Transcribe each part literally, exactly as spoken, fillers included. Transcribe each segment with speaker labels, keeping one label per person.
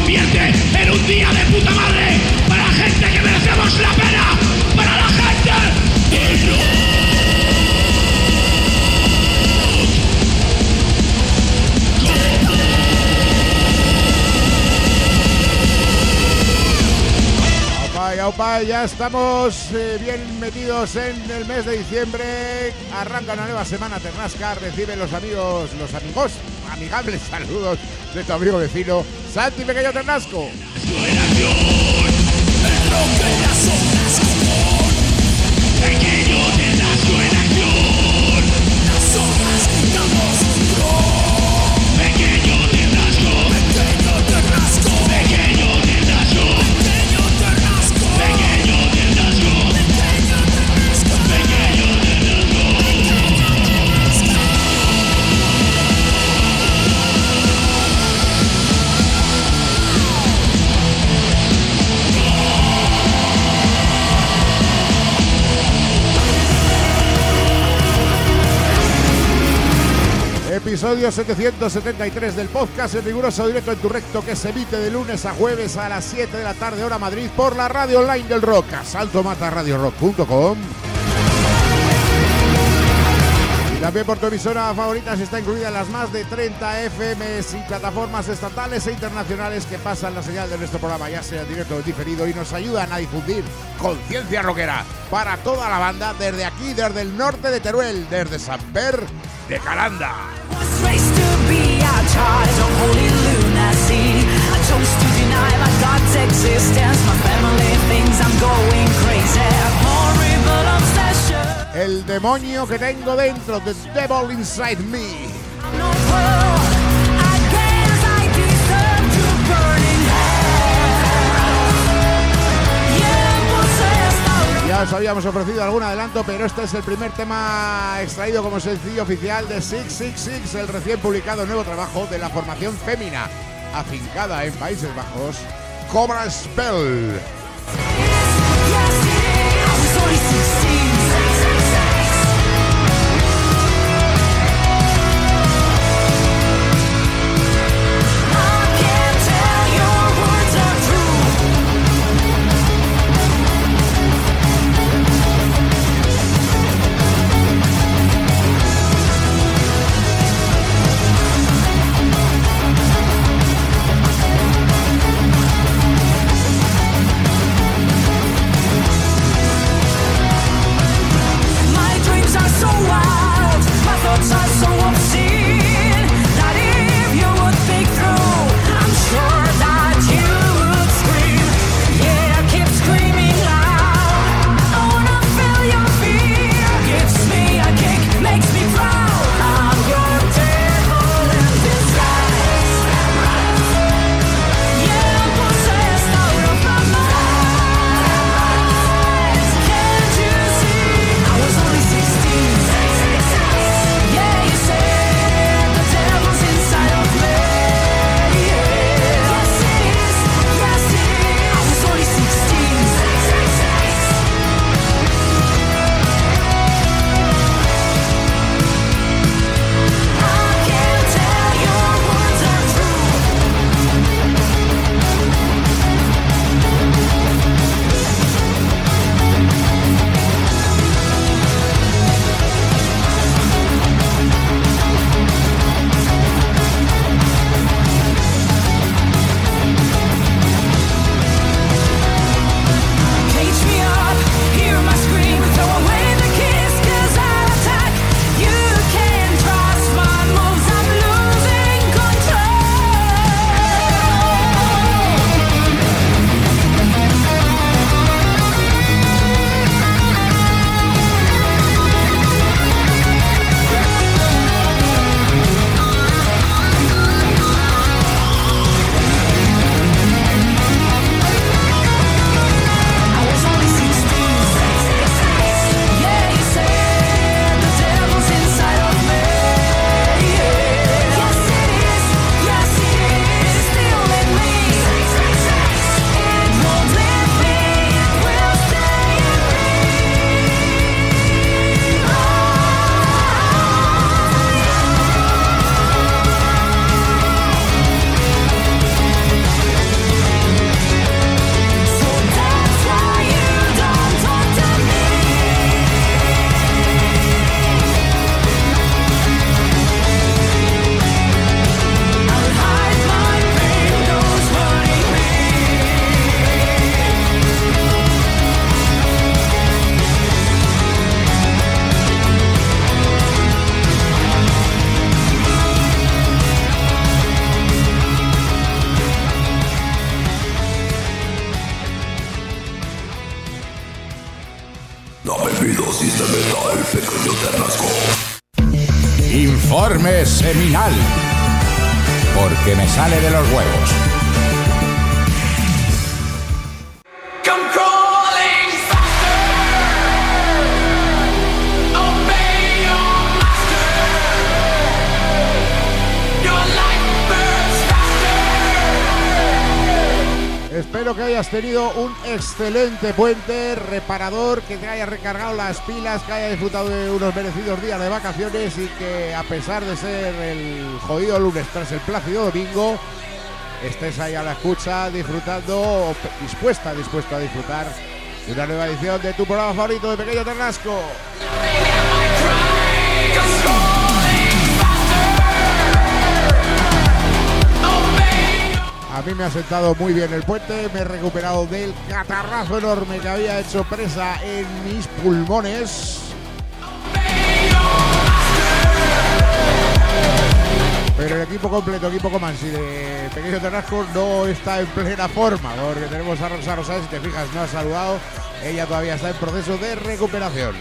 Speaker 1: convierte en un día de puta madre para la gente que merecemos la pena, para la gente del rock.
Speaker 2: Aupa, ya estamos eh, bien metidos en el mes de diciembre. Arranca una nueva semana Ternasca. Recibe los amigos, los amigos, amigables saludos de tu amigo vecino Santi Pequeño Ternasco.
Speaker 1: Pequeño Ternasco en acción. Las hojas damos un rock. Pequeño Ternasco. Pequeño Ternasco. Pequeño Ternasco. Pequeño Ternasco. Pequeño Ternasco. Pequeño Ternasco. Pequeño
Speaker 2: Episodio setecientos setenta y tres del podcast en riguroso directo en tu recto, que se emite de lunes a jueves a las siete de la tarde hora Madrid por la radio online del rock, asalto mata radio rock punto com, y también por tu emisora favorita, si está incluida en las más de treinta F Ms y plataformas estatales e internacionales que pasan la señal de nuestro programa, ya sea en directo o en diferido, y nos ayudan a difundir conciencia rockera para toda la banda desde aquí, desde el norte de Teruel, desde San Per de Calanda. El demonio que tengo dentro, the devil inside me. Ya os habíamos ofrecido algún adelanto, pero este es el primer tema extraído como sencillo oficial de seis seis seis, el recién publicado nuevo trabajo de la formación fémina afincada en Países Bajos, Cobra Spell.
Speaker 3: Informe seminal. Porque me sale de los huevos.
Speaker 2: Espero que hayas tenido un excelente puente reparador, que te haya recargado las pilas, que haya disfrutado de unos merecidos días de vacaciones y que, a pesar de ser el jodido lunes tras el plácido domingo, estés ahí a la escucha, disfrutando, dispuesta, dispuesto a disfrutar de una nueva edición de tu programa favorito de Pequeño Ternasco. A mí me ha sentado muy bien el puente, me he recuperado del catarrazo enorme que había hecho presa en mis pulmones. Pero el equipo completo, equipo Comansi de Pequeño Ternasco no está en plena forma, porque tenemos a Rosa Rosales, si te fijas no ha saludado, ella todavía está en proceso de recuperación.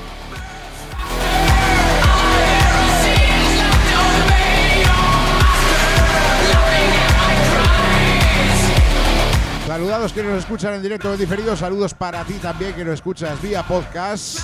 Speaker 2: Saludados que nos escuchan en directo o en diferido, saludos para ti también que nos escuchas vía podcast.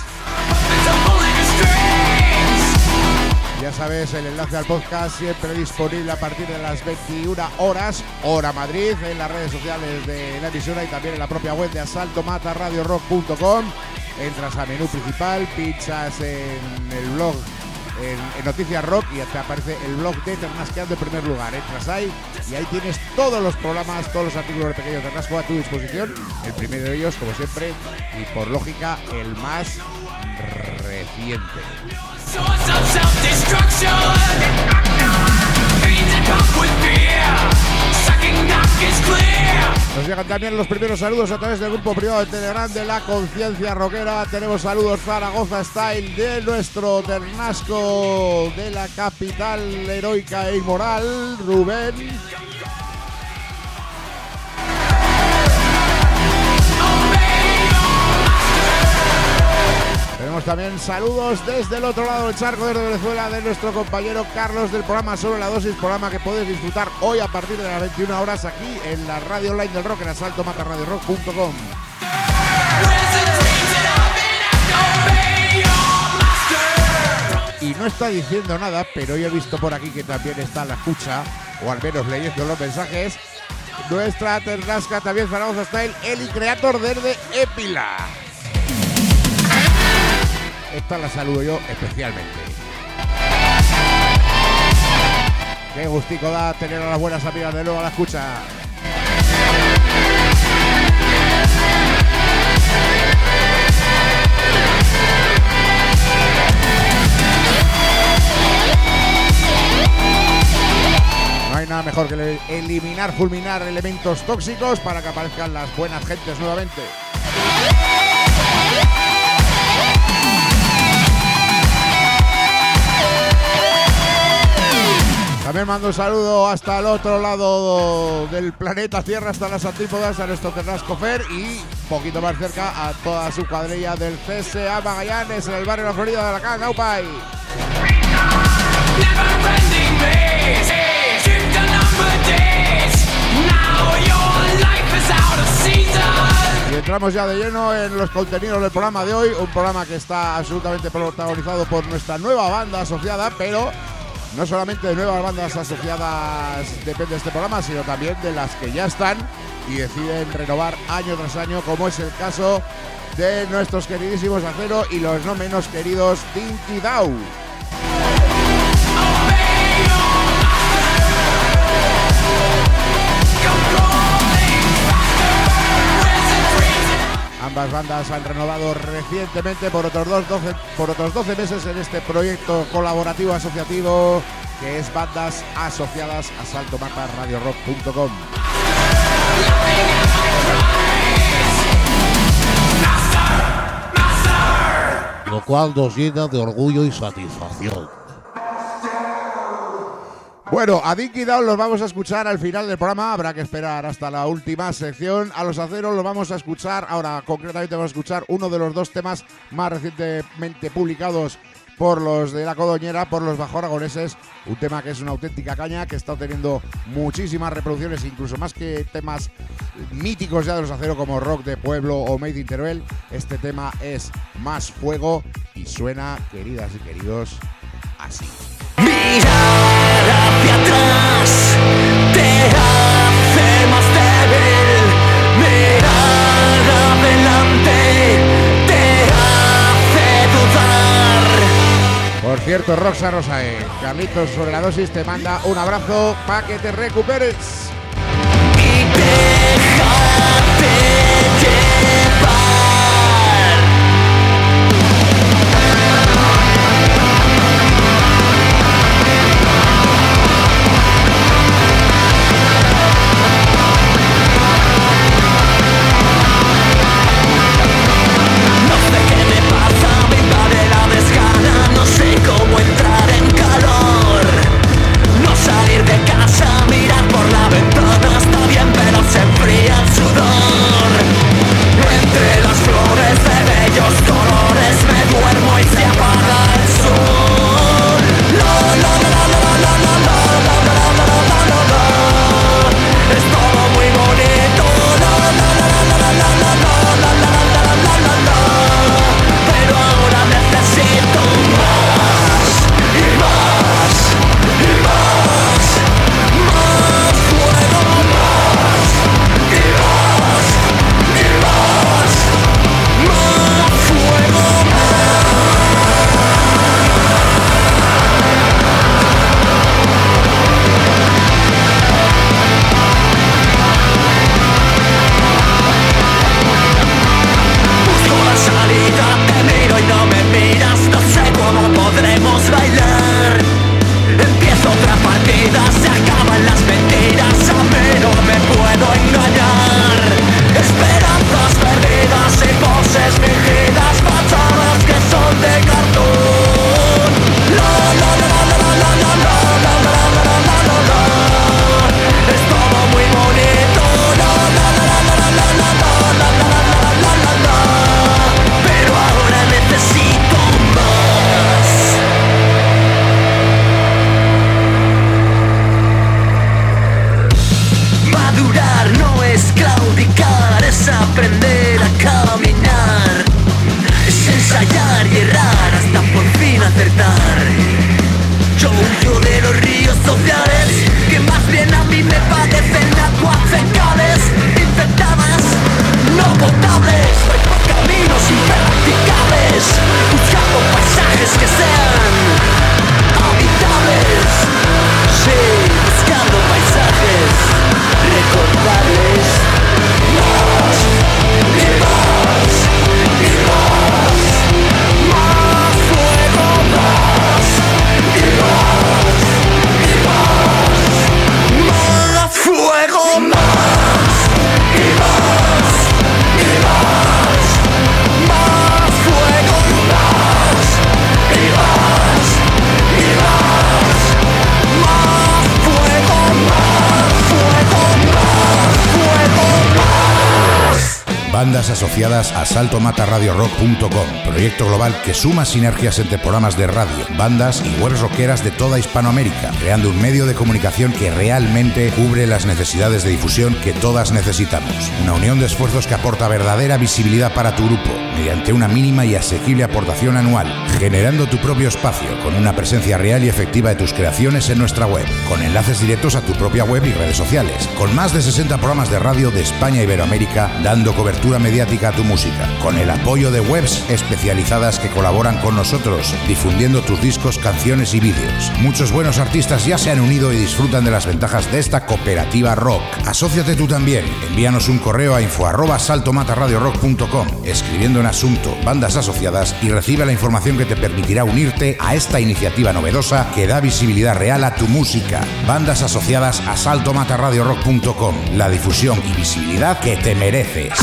Speaker 2: Ya sabes, el enlace al podcast siempre disponible a partir de las veintiuna horas, hora Madrid, en las redes sociales de la emisora y también en la propia web de asalto mata radio rock punto com. Entras a menú principal, pinchas en el blog, en, en Noticias Rock, y te aparece el blog de Ternasqueando en primer lugar. Entras ahí y ahí tienes todos los programas, todos los artículos de Pequeño Ternasco a tu disposición. El primero de ellos, como siempre, y por lógica, el más reciente. Nos llegan también los primeros saludos a través del grupo privado de Telegram de la Conciencia Rockera. Tenemos saludos Zaragoza Style de nuestro Ternasco de la capital heroica e inmoral, Rubén. Tenemos también saludos desde el otro lado del charco, desde Venezuela, de nuestro compañero Carlos del programa Sobre la Dosis, programa que podéis disfrutar hoy a partir de las veintiuna horas aquí en la radio online del rock en asalto mata radio rock punto com. Y no está diciendo nada, pero yo he visto por aquí que también está a la escucha, o al menos leyendo los mensajes, nuestra Ternasca también Zaragoza Style, el creator desde Épila. Esta la saludo yo especialmente. Qué gustico da tener a las buenas amigas de nuevo a la escucha. No hay nada mejor que eliminar, fulminar elementos tóxicos para que aparezcan las buenas gentes nuevamente. También mando un saludo hasta el otro lado del planeta Tierra, hasta las antípodas, a nuestro Ternasco Fer, y poquito más cerca a toda su cuadrilla del C S A Magallanes, en el barrio de la Florida de la Can Naupay. Y entramos ya de lleno en los contenidos del programa de hoy, un programa que está absolutamente protagonizado por nuestra nueva banda asociada, pero no solamente de nuevas bandas asociadas depende de este programa, sino también de las que ya están y deciden renovar año tras año, como es el caso de nuestros queridísimos Acero y los no menos queridos Dinky Dow. Ambas bandas han renovado recientemente por otros, dos, doce, por otros doce meses en este proyecto colaborativo asociativo que es Bandas Asociadas asalto mata radio rock punto com.
Speaker 4: Lo cual nos llena de orgullo y satisfacción.
Speaker 2: Bueno, a Dinky Down los vamos a escuchar al final del programa, habrá que esperar hasta la última sección. A los Aceros los vamos a escuchar, ahora concretamente vamos a escuchar uno de los dos temas más recientemente publicados por los de la Codoñera, por los bajo aragoneses, un tema que es una auténtica caña, que está teniendo muchísimas reproducciones, incluso más que temas míticos ya de los Acero como Rock de Pueblo o Made in Teruel. Este tema es Más Fuego y suena, queridas y queridos, así.
Speaker 5: Mirar hacia atrás te hace más débil, mirar adelante te hace dudar.
Speaker 2: Por cierto, Roxa Rosae, Carlitos sobre la dosis te manda un abrazo para que te recuperes.
Speaker 5: Y déjate llevar. No sé cómo entrar en calor, no salir de casa, mirar por la ventana, está bien pero se enfría el sudor. Entre las flores de bellos colores me duermo y se apaga el sol. La, la, la, la, la, la, la, la, la, la, la, la, la, la. Es todo muy bonito. La, la, la, la, la, la, la, la, la, la, la, la, la, la. Pero ahora necesito más y más y más, más fuego, más y más y más, más fuego, busco la salida, te miro y no me miras, no sé cómo podremos bailar. Empiezo otra partida, se acaban las mentiras, a mí no me puedo engañar. Esperanzas perdidas y voces fingidas, fachadas que son de cartón. La la la la la la la la la la la la la la. Es todo muy bonito. La la la la la la la la la la la la la. Pero ahora necesito más. Madurar no es claudicar, es aprender a caminar, es ensayar y errar hasta por fin acertar. Yo huyo de los ríos sociales, que más bien a mí me parecen aguas fecales, infectadas, no potables. Voy por caminos impracticables, buscando paisajes que sean habitables. Sí, buscando paisajes recordables. Más y más y más, más fuego, más y más y más, más fuego, más y más y más, más fuego, más y más y más, más fuego, más fuego, más fuego, más.
Speaker 3: Bandas asociadas a salto mata radio rock punto com, proyecto global que suma sinergias entre programas de radio, bandas y webs rockeras de toda Hispanoamérica, creando un medio de comunicación que realmente cubre las necesidades de difusión que todas necesitamos. Una unión de esfuerzos que aporta verdadera visibilidad para tu grupo, mediante una mínima y asequible aportación anual, generando tu propio espacio con una presencia real y efectiva de tus creaciones en nuestra web, con enlaces directos a tu propia web y redes sociales, con más de sesenta programas de radio de España e Iberoamérica dando cobertura mediática a tu música, con el apoyo de webs especializadas que colaboran con nosotros, difundiendo tus discos, canciones y vídeos. Muchos buenos artistas ya se han unido y disfrutan de las ventajas de esta cooperativa rock. Asóciate tú también. Envíanos un correo a info arroba salto mata radio rock punto com, escribiendo en asunto bandas asociadas, y recibe la información que te permitirá unirte a esta iniciativa novedosa que da visibilidad real a tu música. Bandas asociadas a salto mata radio rock punto com, la difusión y visibilidad que te mereces.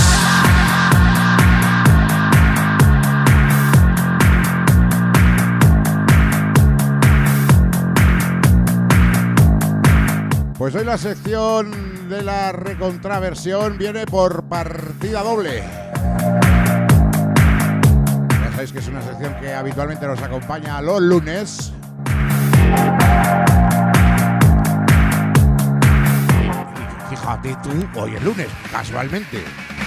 Speaker 2: Pues hoy la sección de la recontraversión viene por partida doble. Ya sabéis Lunes, que es una sección que habitualmente nos acompaña los lunes. Fíjate tú, hoy es lunes, casualmente.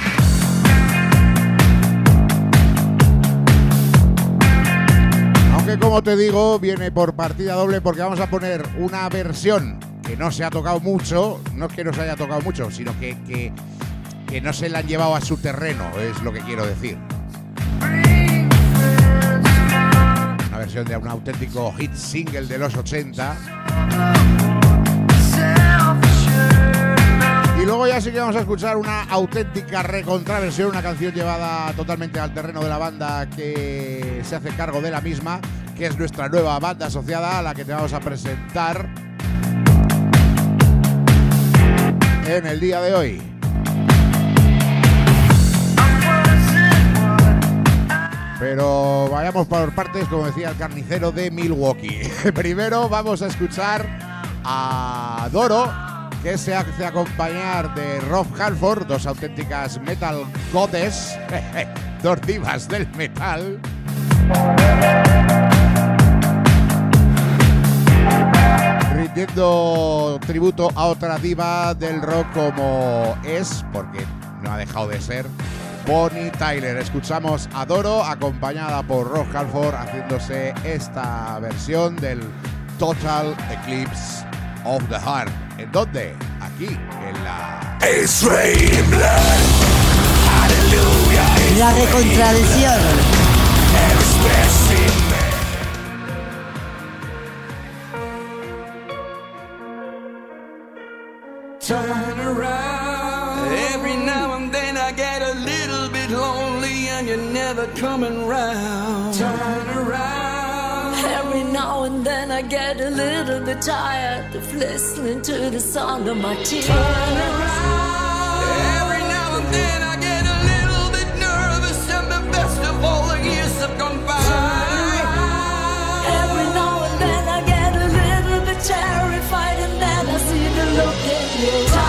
Speaker 2: Aunque, como te digo, viene por partida doble porque vamos a poner una versión que no se ha tocado mucho, no es que no se haya tocado mucho, sino que, que, que no se la han llevado a su terreno, es lo que quiero decir. Una versión de un auténtico hit single de los ochenta. Y luego ya sí que vamos a escuchar una auténtica recontraversión, una canción llevada totalmente al terreno de la banda que se hace cargo de la misma, que es nuestra nueva banda asociada a la que te vamos a presentar en el día de hoy. Pero vayamos por partes, como decía el carnicero de Milwaukee. Primero vamos a escuchar a Doro, que se hace acompañar de Rob Halford, dos auténticas metal goddess, dos divas del metal. Rindiendo tributo a otra diva del rock como es, porque no ha dejado de ser, Bonnie Tyler. Escuchamos a Doro acompañada por Rob Halford haciéndose esta versión del Total Eclipse of the Heart. ¿En dónde? Aquí, en la...
Speaker 6: La recontradición.
Speaker 5: Turn around. Every now and then I get a little bit lonely and you're never coming round. Turn around.
Speaker 7: Every now and then I get a little bit tired of listening to the sound of my tears.
Speaker 5: Turn around. Every now and then I get a little bit nervous and the best of all the years have gone by.
Speaker 7: Every now and then I get a little bit terrified and then I see the look in your eyes.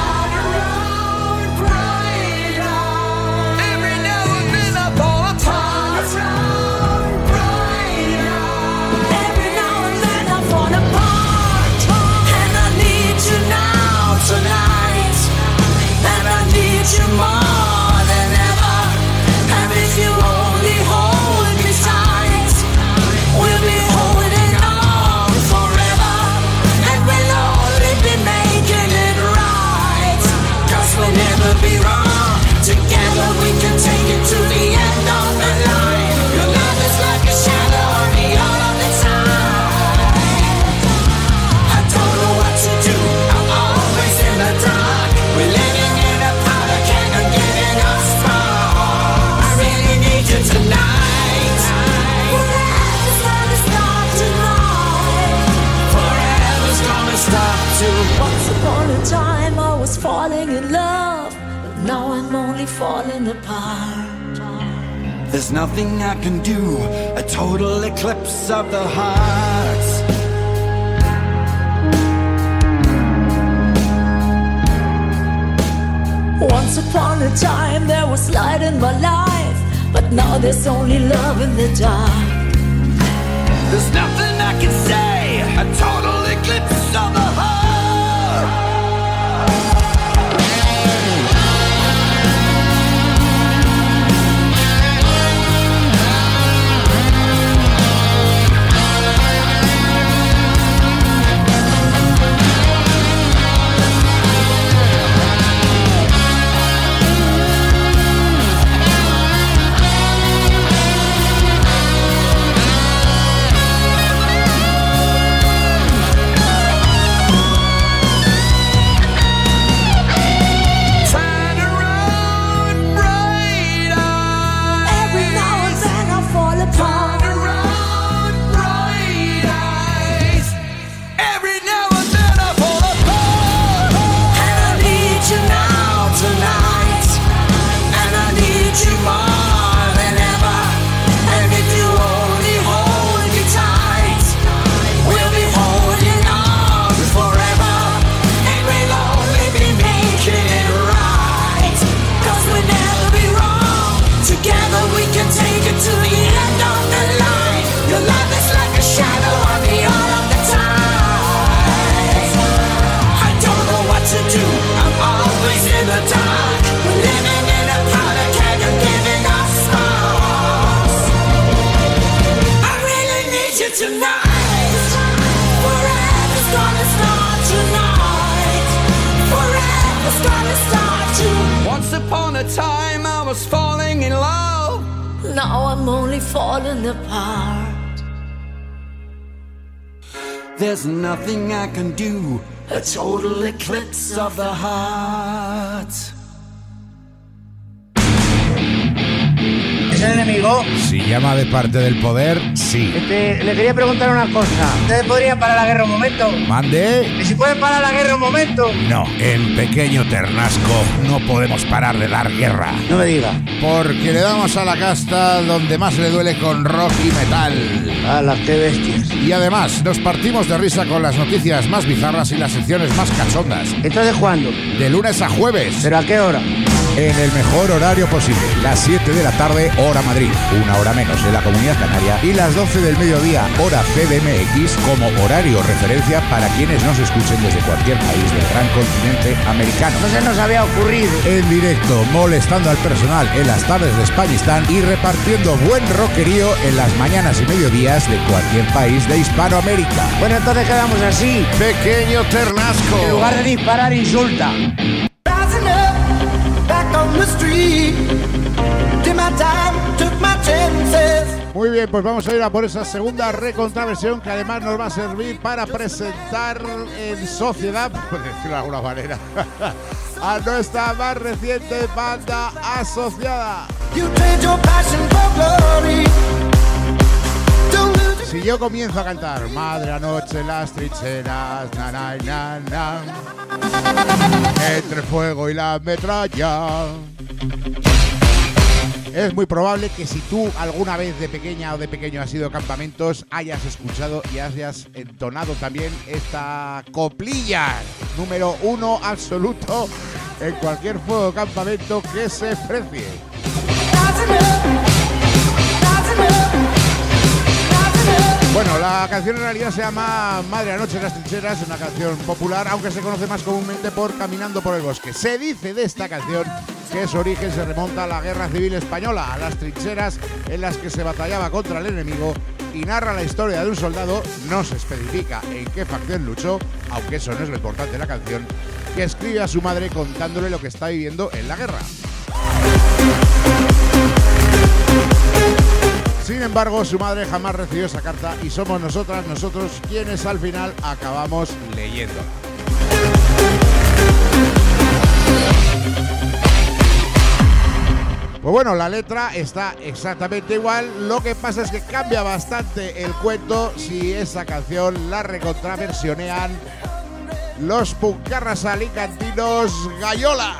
Speaker 5: Every now and then I fall apart.
Speaker 7: Every now and then I fall apart. And I need you now tonight. And I need you more than ever. And if you only hold me tight, we'll be holding on forever. And we'll only be making it right. 'Cause we'll never be wrong. Together we can take it to the end of the line. Your love is like a shadow on me all of the time. I don't know what to do, I'm always in the dark. We're living in a powder keg and getting us strong. I really need you tonight. Forever's gonna stop tonight.
Speaker 5: Forever's gonna stop too.
Speaker 7: Once upon a time I was falling in love, but now I'm only falling apart.
Speaker 5: There's nothing I can do, a total eclipse of the heart.
Speaker 7: Once upon a time there was light in my life, but now there's only love in the dark.
Speaker 5: There's nothing I can say, a total eclipse of the heart. the time I was falling in love.
Speaker 7: Now I'm only falling apart.
Speaker 5: There's nothing I can do. A total eclipse of the heart.
Speaker 8: ¿Es el enemigo?
Speaker 3: Si llama de parte del poder, sí.
Speaker 8: Este, le quería preguntar una cosa. ¿Ustedes podrían parar la guerra un momento?
Speaker 3: ¿Mande?
Speaker 8: ¿Y si pueden parar la guerra un momento?
Speaker 3: No, en Pequeño Ternasco no podemos parar de dar guerra.
Speaker 8: No me diga.
Speaker 2: Porque le damos a la casta donde más le duele con rock y metal.
Speaker 8: ¡Hala, qué bestias!
Speaker 2: Y además, nos partimos de risa con las noticias más bizarras y las secciones más cachondas.
Speaker 8: ¿Entonces cuándo?
Speaker 2: De lunes a jueves.
Speaker 8: ¿Pero a qué hora?
Speaker 3: En el mejor horario posible, las siete de la tarde, hora Madrid, una hora menos en la Comunidad Canaria, y las doce del mediodía, hora C D M X, como horario referencia para quienes nos escuchen desde cualquier país del gran continente americano.
Speaker 8: No se nos había ocurrido.
Speaker 3: En directo, molestando al personal en las tardes de Españistán y repartiendo buen rockerío en las mañanas y mediodías de cualquier país de Hispanoamérica.
Speaker 8: Bueno, entonces quedamos así.
Speaker 2: Pequeño Ternasco.
Speaker 8: En lugar de disparar, insulta.
Speaker 2: Muy bien, pues vamos a ir a por esa segunda recontraversión que además nos va a servir para presentar en sociedad, por decirlo de alguna manera, a nuestra más reciente banda asociada. Si yo comienzo a cantar Madre anoche en las trincheras, na na na na, entre fuego y la metralla, es muy probable que si tú alguna vez de pequeña o de pequeño has ido a campamentos, hayas escuchado y hayas entonado también esta coplilla número uno absoluto en cualquier fuego de campamento que se precie. Bueno, la canción en realidad se llama Madre anoche en las trincheras, es una canción popular, aunque se conoce más comúnmente por Caminando por el bosque. Se dice de esta canción que su origen se remonta a la Guerra Civil Española, a las trincheras en las que se batallaba contra el enemigo, y narra la historia de un soldado, no se especifica en qué facción luchó, aunque eso no es lo importante de la canción, que escribe a su madre contándole lo que está viviendo en la guerra. Sin embargo, su madre jamás recibió esa carta y somos nosotras, nosotros, quienes al final acabamos leyéndola. Pues bueno, la letra está exactamente igual, lo que pasa es que cambia bastante el cuento si esa canción la recontraversionean los puncarras alicantinos Gayola.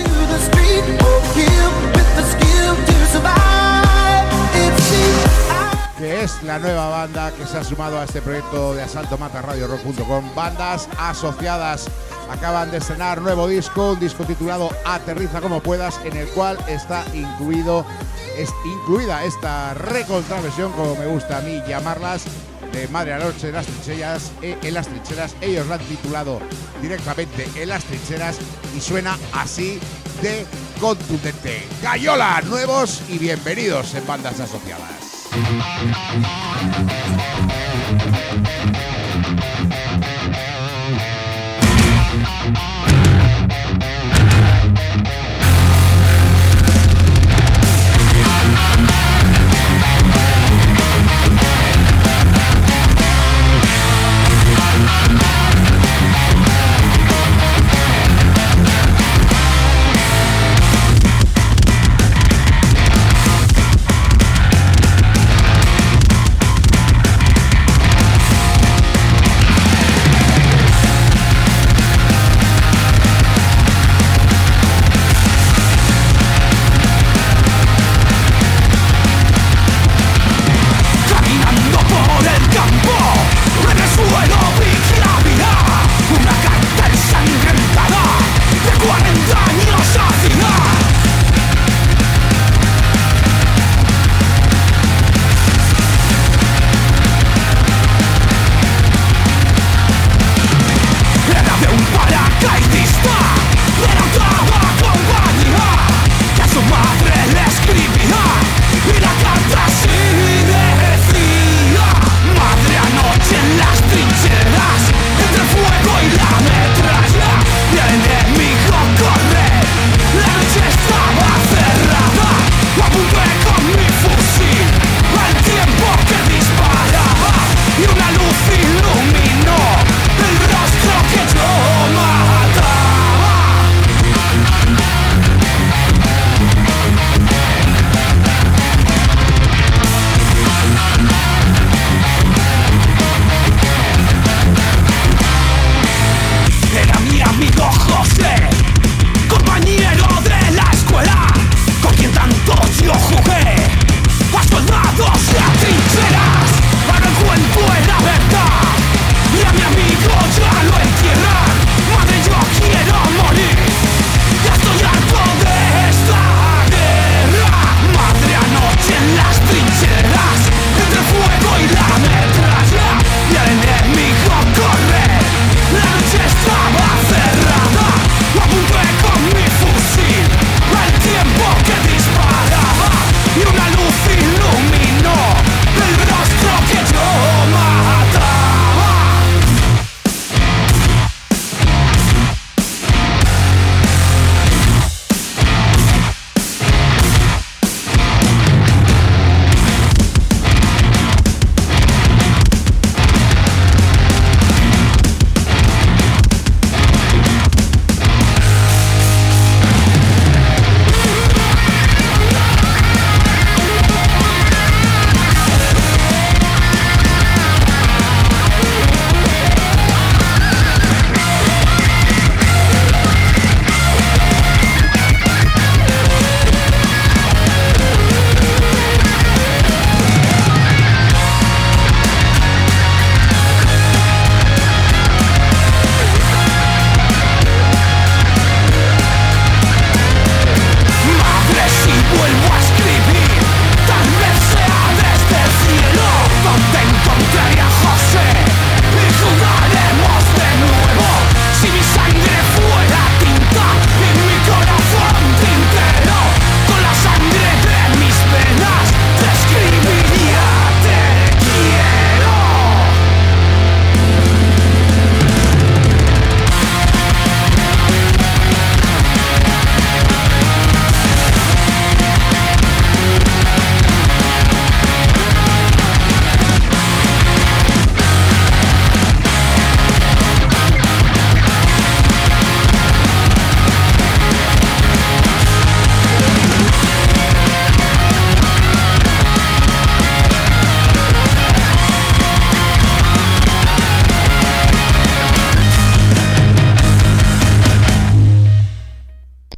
Speaker 2: Que es la nueva banda que se ha sumado a este proyecto de Asalto Mata Radio Rock punto com. Bandas asociadas acaban de estrenar nuevo disco, un disco titulado Aterriza como puedas, en el cual está incluido, es incluida esta recontraversión, como me gusta a mí llamarlas, de Madre anoche en las trincheras, eh, en las trincheras. Ellos la han titulado directamente En las trincheras y suena así de contundente. Gayola, nuevos y bienvenidos en Bandas Asociadas.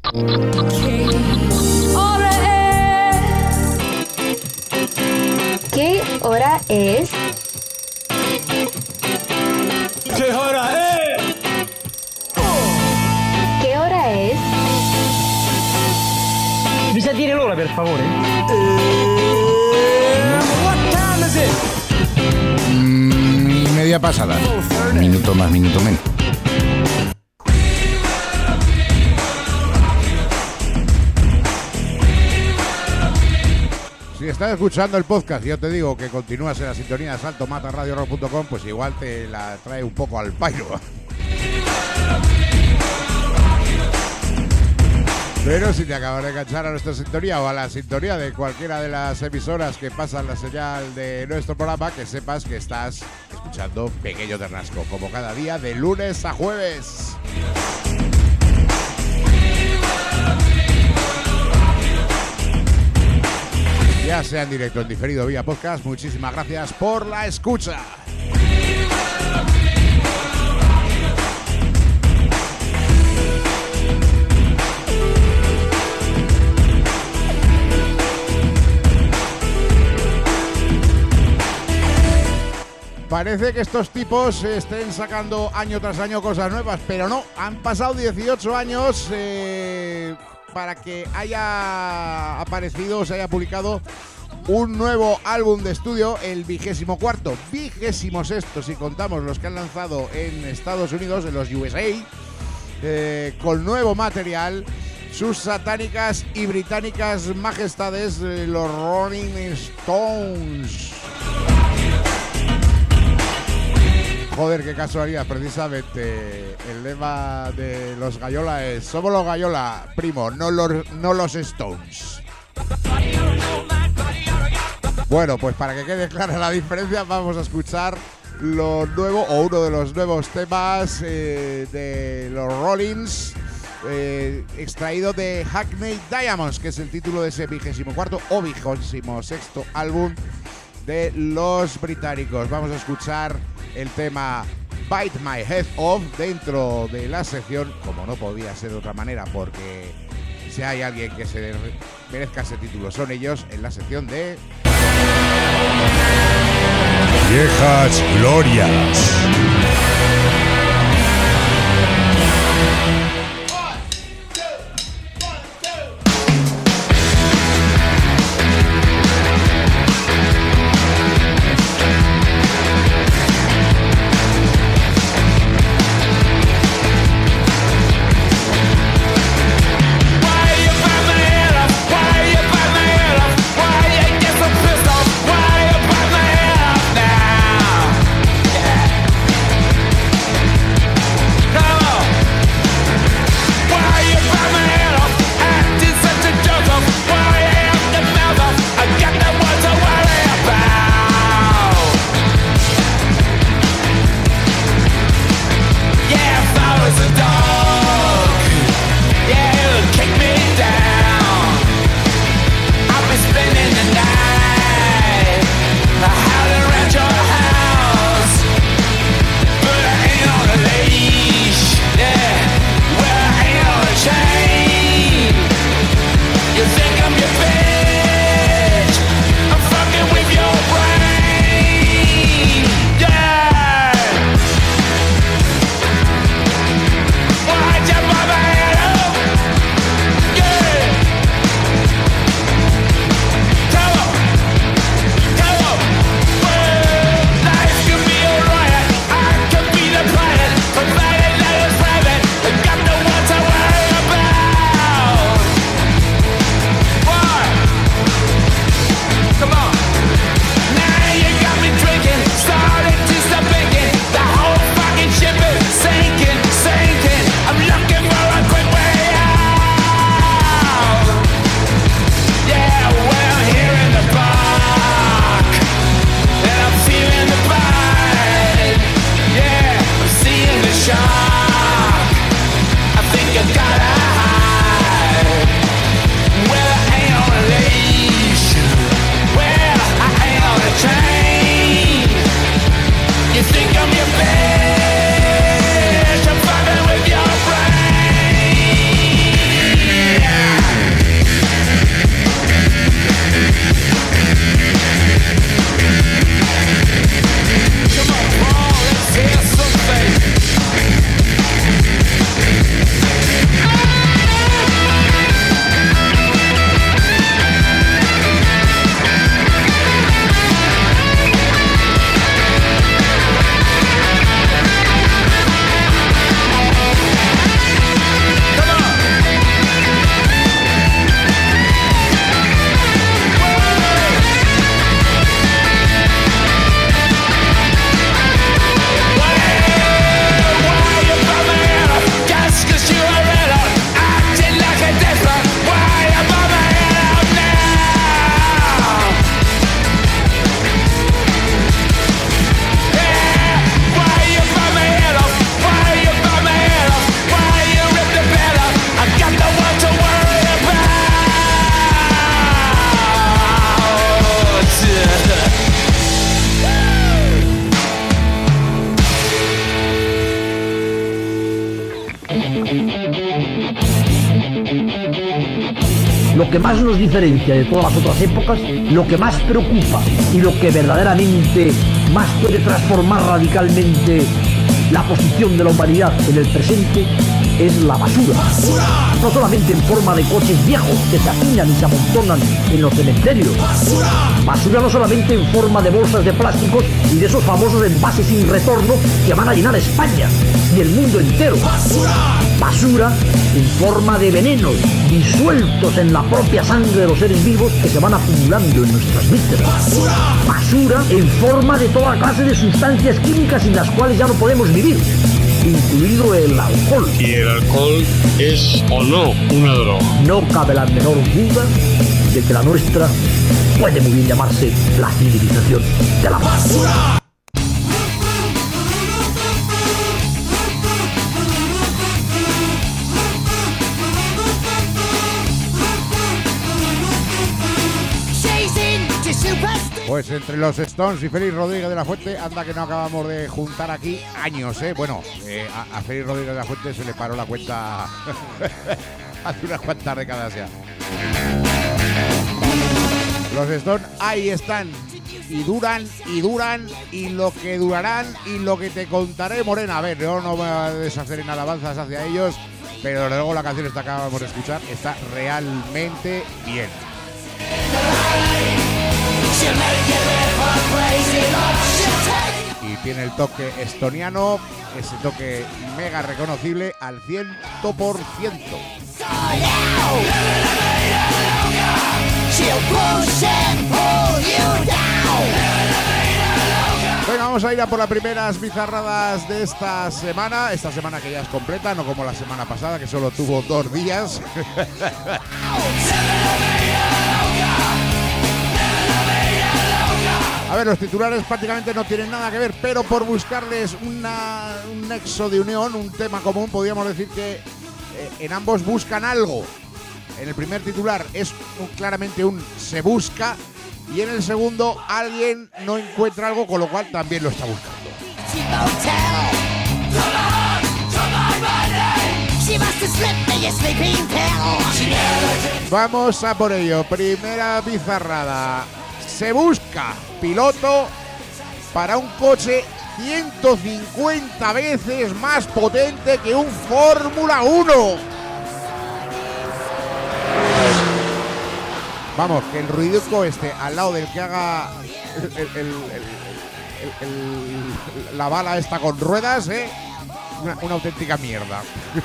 Speaker 9: ¿Qué hora es?
Speaker 1: ¿Qué hora es?
Speaker 9: ¿Qué hora es?
Speaker 8: Mi sa dire l'ora, per favore?
Speaker 3: Mm, media pasada. Minuto más, minuto menos.
Speaker 2: Si estás escuchando el podcast y yo te digo que continúas en la sintonía de salto mata radio rock punto com, pues igual te la trae un poco al pairo. Pero si te acabas de enganchar a nuestra sintonía o a la sintonía de cualquiera de las emisoras que pasan la señal de nuestro programa, que sepas que estás escuchando Pequeño Ternasco, como cada día de lunes a jueves. Ya sea en directo, en diferido, vía podcast, muchísimas gracias por la escucha. Parece que estos tipos estén sacando año tras año cosas nuevas, pero no, han pasado dieciocho años eh, para que haya aparecido, se haya publicado un nuevo álbum de estudio, el vigésimo cuarto, vigésimo sexto si contamos los que han lanzado en Estados Unidos, en los U S A, eh, con nuevo material, sus satánicas y británicas majestades, eh, los Rolling Stones. Joder, qué casualidad, precisamente el lema de los Gayola es: somos los Gayola, primo, no los, no los Stones. Bueno, pues para que quede clara la diferencia, vamos a escuchar lo nuevo, o uno de los nuevos temas eh, de los Rollins, eh, extraído de Hackney Diamonds, que es el título de ese vigésimo cuarto o vigésimo sexto álbum de los británicos. Vamos a escuchar el tema Bite My Head Off dentro de la sección, como no podía ser de otra manera, porque si hay alguien que se merezca ese título son ellos, en la sección de
Speaker 3: Viejas Glorias.
Speaker 5: Why you bite my head off now? Yeah.
Speaker 10: Lo que más nos diferencia de todas las otras épocas, lo que más preocupa y lo que verdaderamente más puede transformar radicalmente la posición de la humanidad en el presente es la basura. ¡Basura! No solamente en forma de coches viejos que se apinan y se amontonan en los cementerios. ¡Basura! Basura no solamente en forma de bolsas de plásticos y de esos famosos envases sin retorno que van a llenar España y el mundo entero. ¡Basura! Basura en forma de venenos disueltos en la propia sangre de los seres vivos que se van acumulando en nuestras vísceras. ¡Basura! Basura en forma de toda clase de sustancias químicas sin las cuales ya no podemos vivir, incluido el alcohol.
Speaker 11: ¿Y el alcohol es o no una droga?
Speaker 10: No cabe la menor duda de que la nuestra puede muy bien llamarse la civilización de la basura.
Speaker 2: Pues entre los Stones y Félix Rodríguez de la Fuente, anda que no acabamos de juntar aquí años, ¿eh? Bueno, eh, a, a Félix Rodríguez de la Fuente se le paró la cuenta hace unas cuantas décadas ya. Los Stones ahí están, y duran, y duran, y lo que durarán, y lo que te contaré, Morena. A ver, yo no voy a deshacer en alabanzas hacia ellos, pero luego la canción esta que acabamos de escuchar está realmente bien. Y tiene el toque estoniano, ese toque mega reconocible al cien por ciento. Venga, vamos a ir a por las primeras bizarradas de esta semana. Esta semana que ya es completa, no como la semana pasada que solo tuvo dos días. A ver, los titulares prácticamente no tienen nada que ver, pero por buscarles una, un nexo de unión, un tema común, podríamos decir que eh, en ambos buscan algo. En el primer titular es un, claramente un se busca, y en el segundo alguien no encuentra algo, con lo cual también lo está buscando. Vamos a por ello. Primera bizarrada. Se busca piloto para un coche ciento cincuenta veces más potente que un Fórmula uno. Vamos, que el ruidico este al lado del que haga el, el, el, el, el, la bala esta con ruedas, ¿eh? Una, una auténtica mierda.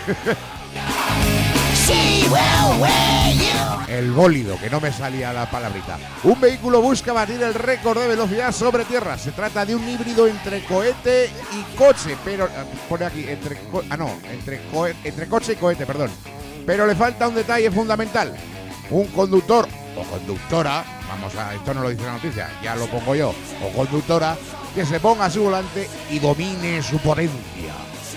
Speaker 2: El bólido, que no me salía la palabrita. Un vehículo busca batir el récord de velocidad sobre tierra. Se trata de un híbrido entre cohete y coche, pero pone aquí entre co ah no, entre, co entre coche y cohete, perdón. Pero le falta un detalle fundamental. Un conductor o conductora, vamos a, esto no lo dice la noticia, ya lo pongo yo, o conductora que se ponga a su volante y domine su potencia.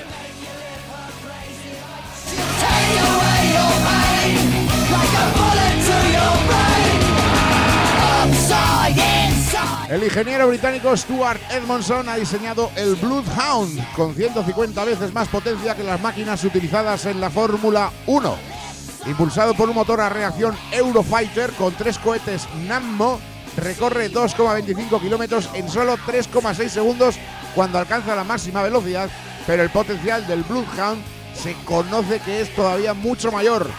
Speaker 2: El ingeniero británico Stuart Edmondson ha diseñado el Bloodhound con ciento cincuenta veces más potencia que las máquinas utilizadas en la Fórmula uno. Impulsado por un motor a reacción Eurofighter con tres cohetes Nammo, recorre dos coma veinticinco kilómetros en solo tres coma seis segundos cuando alcanza la máxima velocidad, pero el potencial del Bloodhound se conoce que es todavía mucho mayor.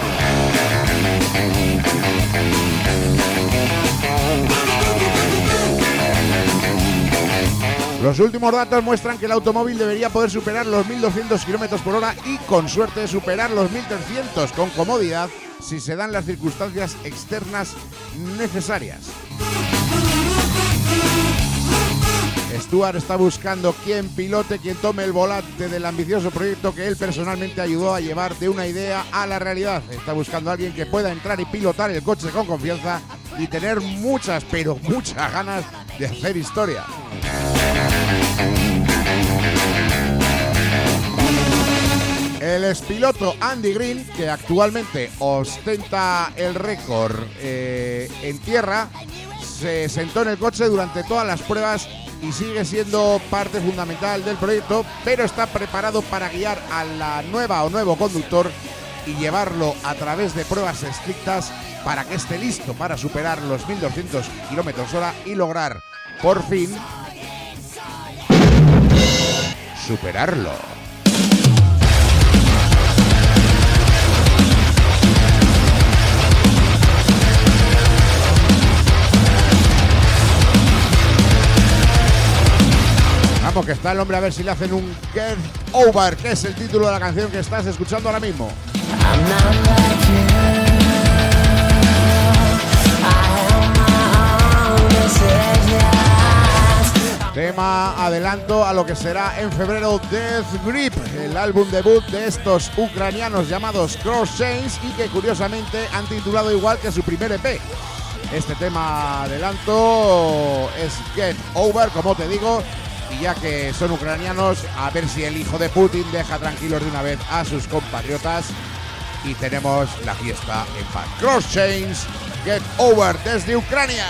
Speaker 2: Los últimos datos muestran que el automóvil debería poder superar los mil doscientos kilómetros por hora y, con suerte, superar los mil trescientos con comodidad si se dan las circunstancias externas necesarias. Stuart está buscando quien pilote, quien tome el volante del ambicioso proyecto que él personalmente ayudó a llevar de una idea a la realidad. Está buscando a alguien que pueda entrar y pilotar el coche con confianza y tener muchas, pero muchas ganas de hacer historia. El expiloto Andy Green, que actualmente ostenta el récord eh, en tierra, se sentó en el coche durante todas las pruebas y sigue siendo parte fundamental del proyecto, pero está preparado para guiar a la nueva o nuevo conductor y llevarlo a través de pruebas estrictas para que esté listo para superar los mil doscientos kilómetros hora y lograr, por fin, superarlo. Vamos, que está el hombre a ver si le hacen un Get Over, que es el título de la canción que estás escuchando ahora mismo. Tema adelanto a lo que será en febrero Death Grip, el álbum debut de estos ucranianos llamados Cross Chains y que curiosamente han titulado igual que su primer E P. Este tema adelanto es Get Over, como te digo, y ya que son ucranianos, a ver si el hijo de Putin deja tranquilos de una vez a sus compatriotas y tenemos la fiesta en paz. Cross Chains, Get Over desde Ucrania.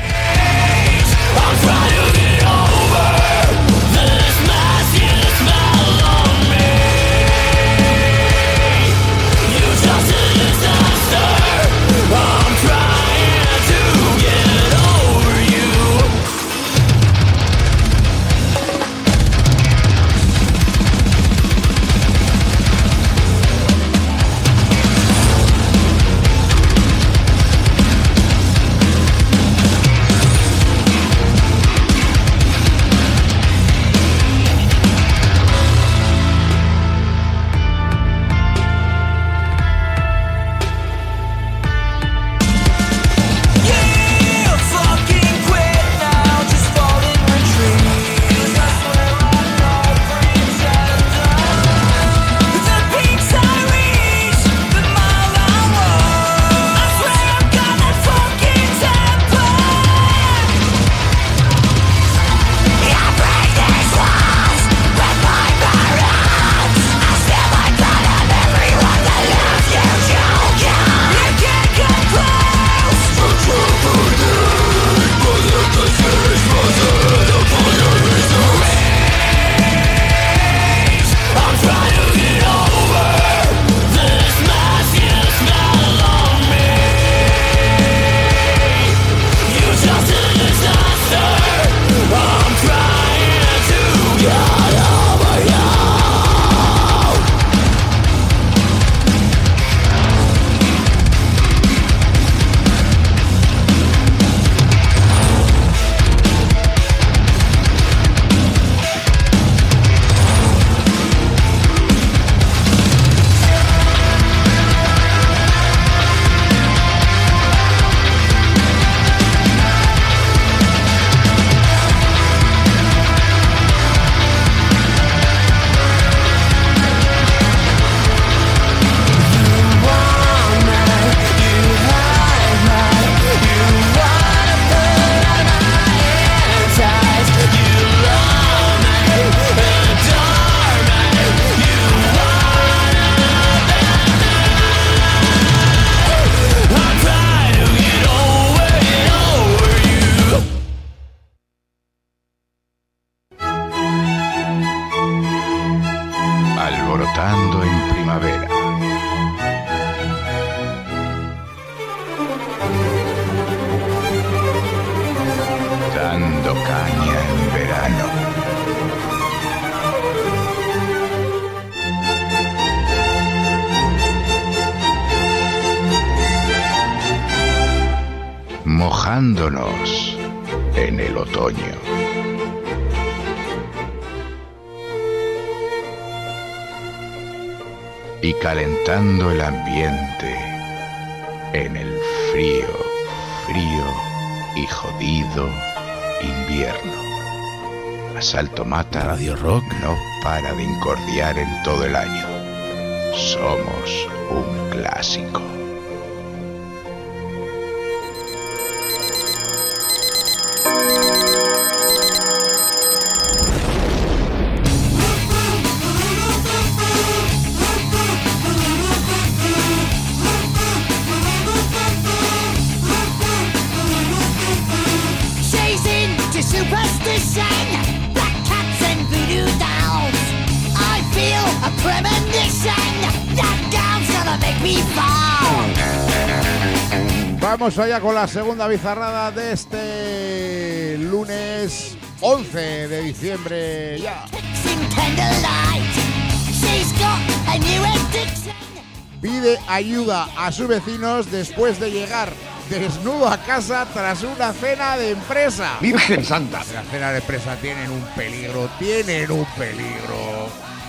Speaker 3: Alborotando en primavera. Dando caña en verano. Mojándonos en el otoño. Y calentando el ambiente en el frío, frío y jodido invierno. Asalto Mata Radio Rock no para de incordiar en todo el año. Somos un clásico.
Speaker 7: Superstition, black cats and voodoo dolls. I feel a premonition that down's gonna make
Speaker 2: Vamos allá con la segunda bizarrada de este lunes once de diciembre ya. Pide ayuda a sus vecinos después de llegar desnudo a casa tras una cena de empresa.
Speaker 12: Virgen Santa.
Speaker 2: Las cenas de empresa tienen un peligro, tienen un peligro.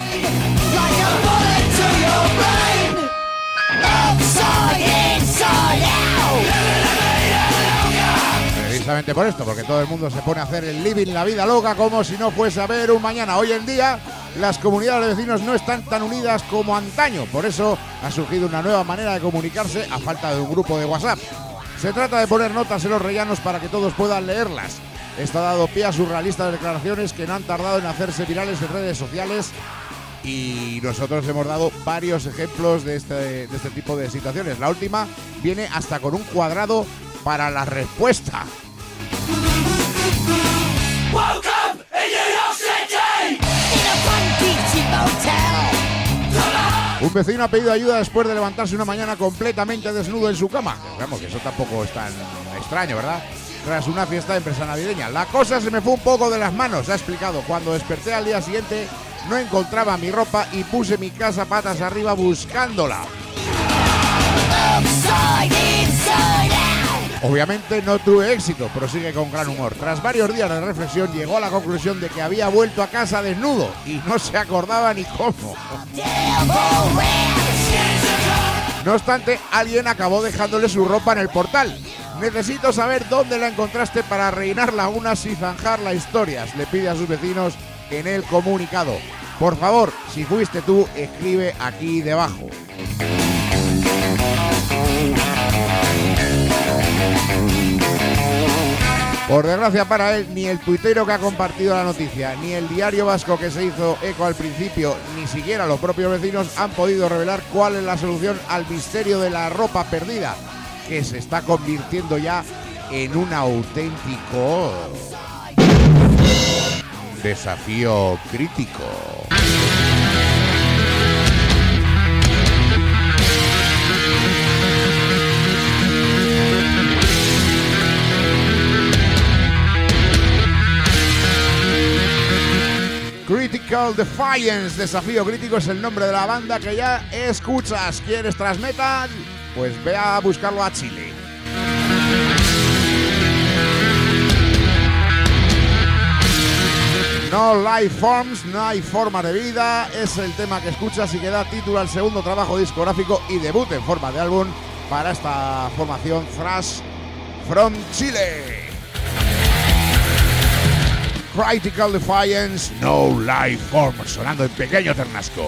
Speaker 2: Precisamente por esto, porque todo el mundo se pone a hacer el living, la vida loca, como si no fuese a ver un mañana. Hoy en día las comunidades de vecinos no están tan unidas como antaño, por eso ha surgido una nueva manera de comunicarse a falta de un grupo de WhatsApp. Se trata de poner notas en los rellanos para que todos puedan leerlas. Esto ha dado pie a surrealistas declaraciones que no han tardado en hacerse virales en redes sociales y nosotros hemos dado varios ejemplos de este, de este tipo de situaciones. La última viene hasta con un cuadrado para la respuesta. Un vecino ha pedido ayuda después de levantarse una mañana completamente desnudo en su cama. Vamos, que eso tampoco es tan extraño, ¿verdad? Tras una fiesta de empresa navideña. La cosa se me fue un poco de las manos, ha explicado. Cuando desperté al día siguiente no encontraba mi ropa y puse mi casa patas arriba buscándola. Obviamente no tuve éxito, prosigue con gran humor. Tras varios días de reflexión llegó a la conclusión de que había vuelto a casa desnudo y no se acordaba ni cómo. No obstante, alguien acabó dejándole su ropa en el portal. Necesito saber dónde la encontraste para rellenar lagunas y zanjar las historias, le pide a sus vecinos en el comunicado. Por favor, si fuiste tú, escribe aquí debajo. Por desgracia para él, ni el tuitero que ha compartido la noticia, ni el diario vasco que se hizo eco al principio, ni siquiera los propios vecinos han podido revelar cuál es la solución al misterio de la ropa perdida, que se está convirtiendo ya en un auténtico desafío crítico. Critical Defiance, Desafío Crítico es el nombre de la banda que ya escuchas. ¿Quieres thrash metal? Pues ve a buscarlo a Chile. No life forms, no hay forma de vida, es el tema que escuchas y que da título al segundo trabajo discográfico y debut en forma de álbum para esta formación thrash from Chile. Critical Defiance, No Life Form, sonando en Pequeño Ternasco.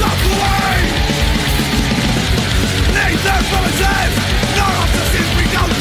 Speaker 1: Promises, none of the things we don't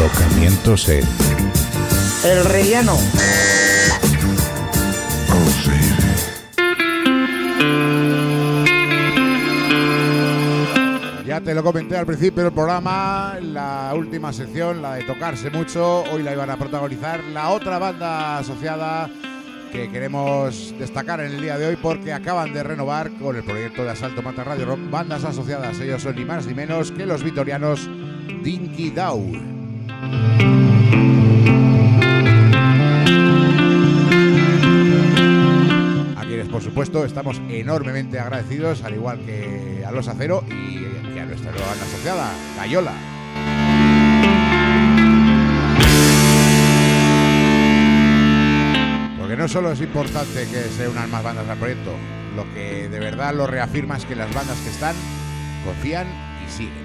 Speaker 3: Tocamientos en
Speaker 8: El Rellano.
Speaker 2: Ya te lo comenté al principio del programa, la última sección, la de tocarse mucho, hoy la iban a protagonizar la otra banda asociada que queremos destacar en el día de hoy porque acaban de renovar con el proyecto de Asalto Mata Radio Rock, bandas asociadas. Ellos son ni más ni menos que los vitorianos Dinky Dow. A quienes, por supuesto, estamos enormemente agradecidos, al igual que a Los Acero y, y a nuestra nueva banda asociada, Gayola. Porque no solo es importante que se unan más bandas al proyecto, lo que de verdad lo reafirma es que las bandas que están confían y siguen.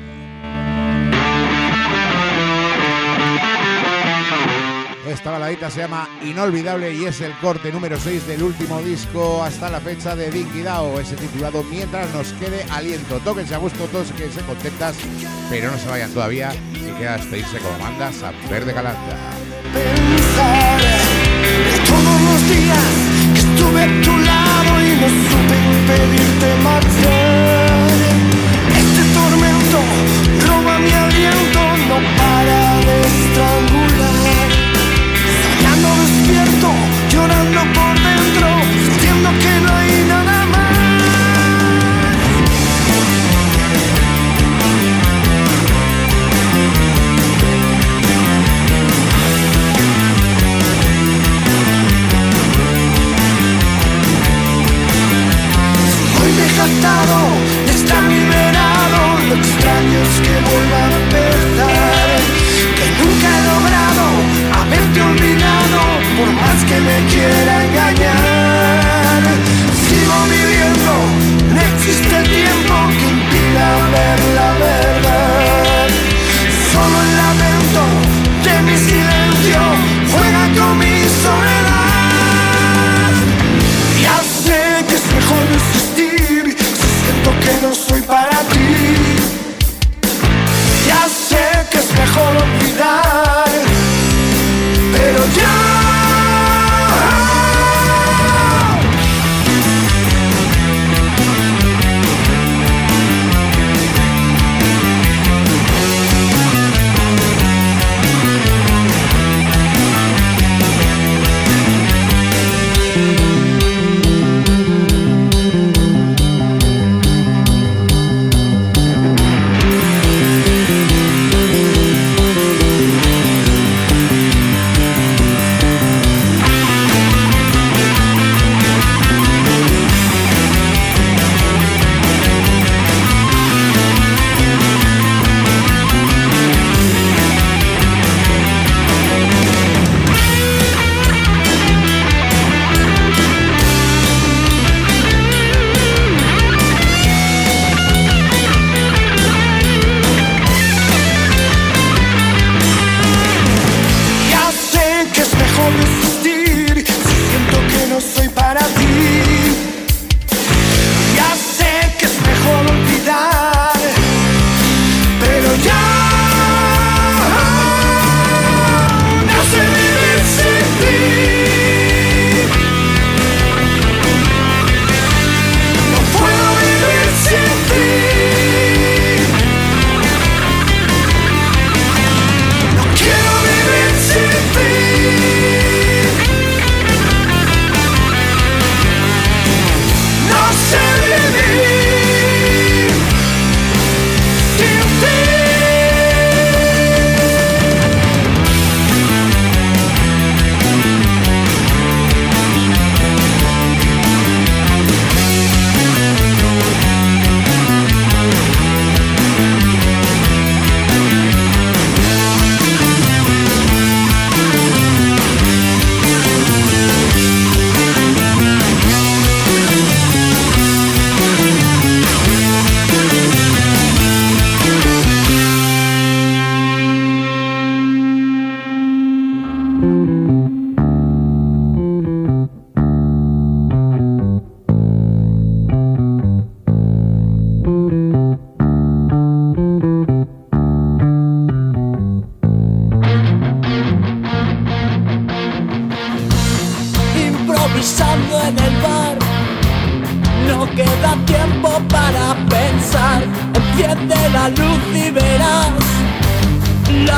Speaker 2: Esta baladita se llama Inolvidable y es el corte número seis del último disco hasta la fecha de Dinky Dow, ese titulado Mientras nos quede aliento. Tóquense a gusto, todos quédense contentas, pero no se vayan todavía, que queda despedirse como manda San Verde Calanda.
Speaker 5: Pensar de todos los días que estuve a tu lado y no supe impedirte marchar. Este tormento roba mi aliento, no para de estrangular. Soñando despierto, llorando por dentro, sintiendo que no hay nada más. Hoy me he jactado de estar liberado, lo extraño es que vuelva a empezar.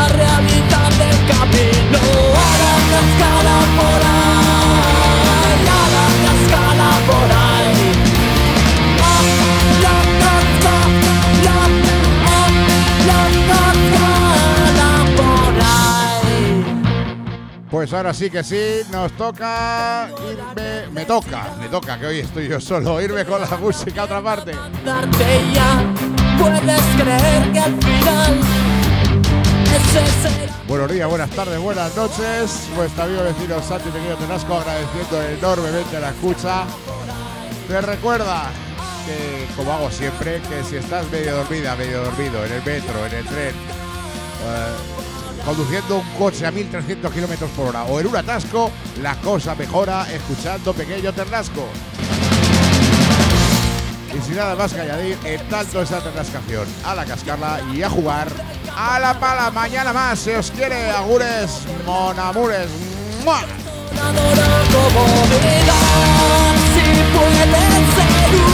Speaker 5: realidad del camino. A la cascada por ahí, a la cascada por ahí. A la cascada, la, a la cascada por ahí.
Speaker 2: Pues ahora sí que sí, nos toca irme, me toca, me toca, que hoy estoy yo solo, irme con la música a otra parte.
Speaker 5: Darte ya, puedes creer que al final ese será.
Speaker 2: Buenos días, buenas tardes, buenas noches. Vuestro amigo vecino Santi Pequeño Tenasco, agradeciendo enormemente la escucha. Te recuerda que, como hago siempre, que si estás medio dormida, medio dormido, en el metro, en el tren, eh, conduciendo un coche a mil trescientos kilómetros por hora o en un atasco, la cosa mejora escuchando Pequeño Ternasco. Y sin nada más que añadir, en tanto esta ternascación, a la cascarla y a jugar a la pala. Mañana más, se os quiere, agures, monamures. ¡Mua!
Speaker 5: Como vida, si puede ser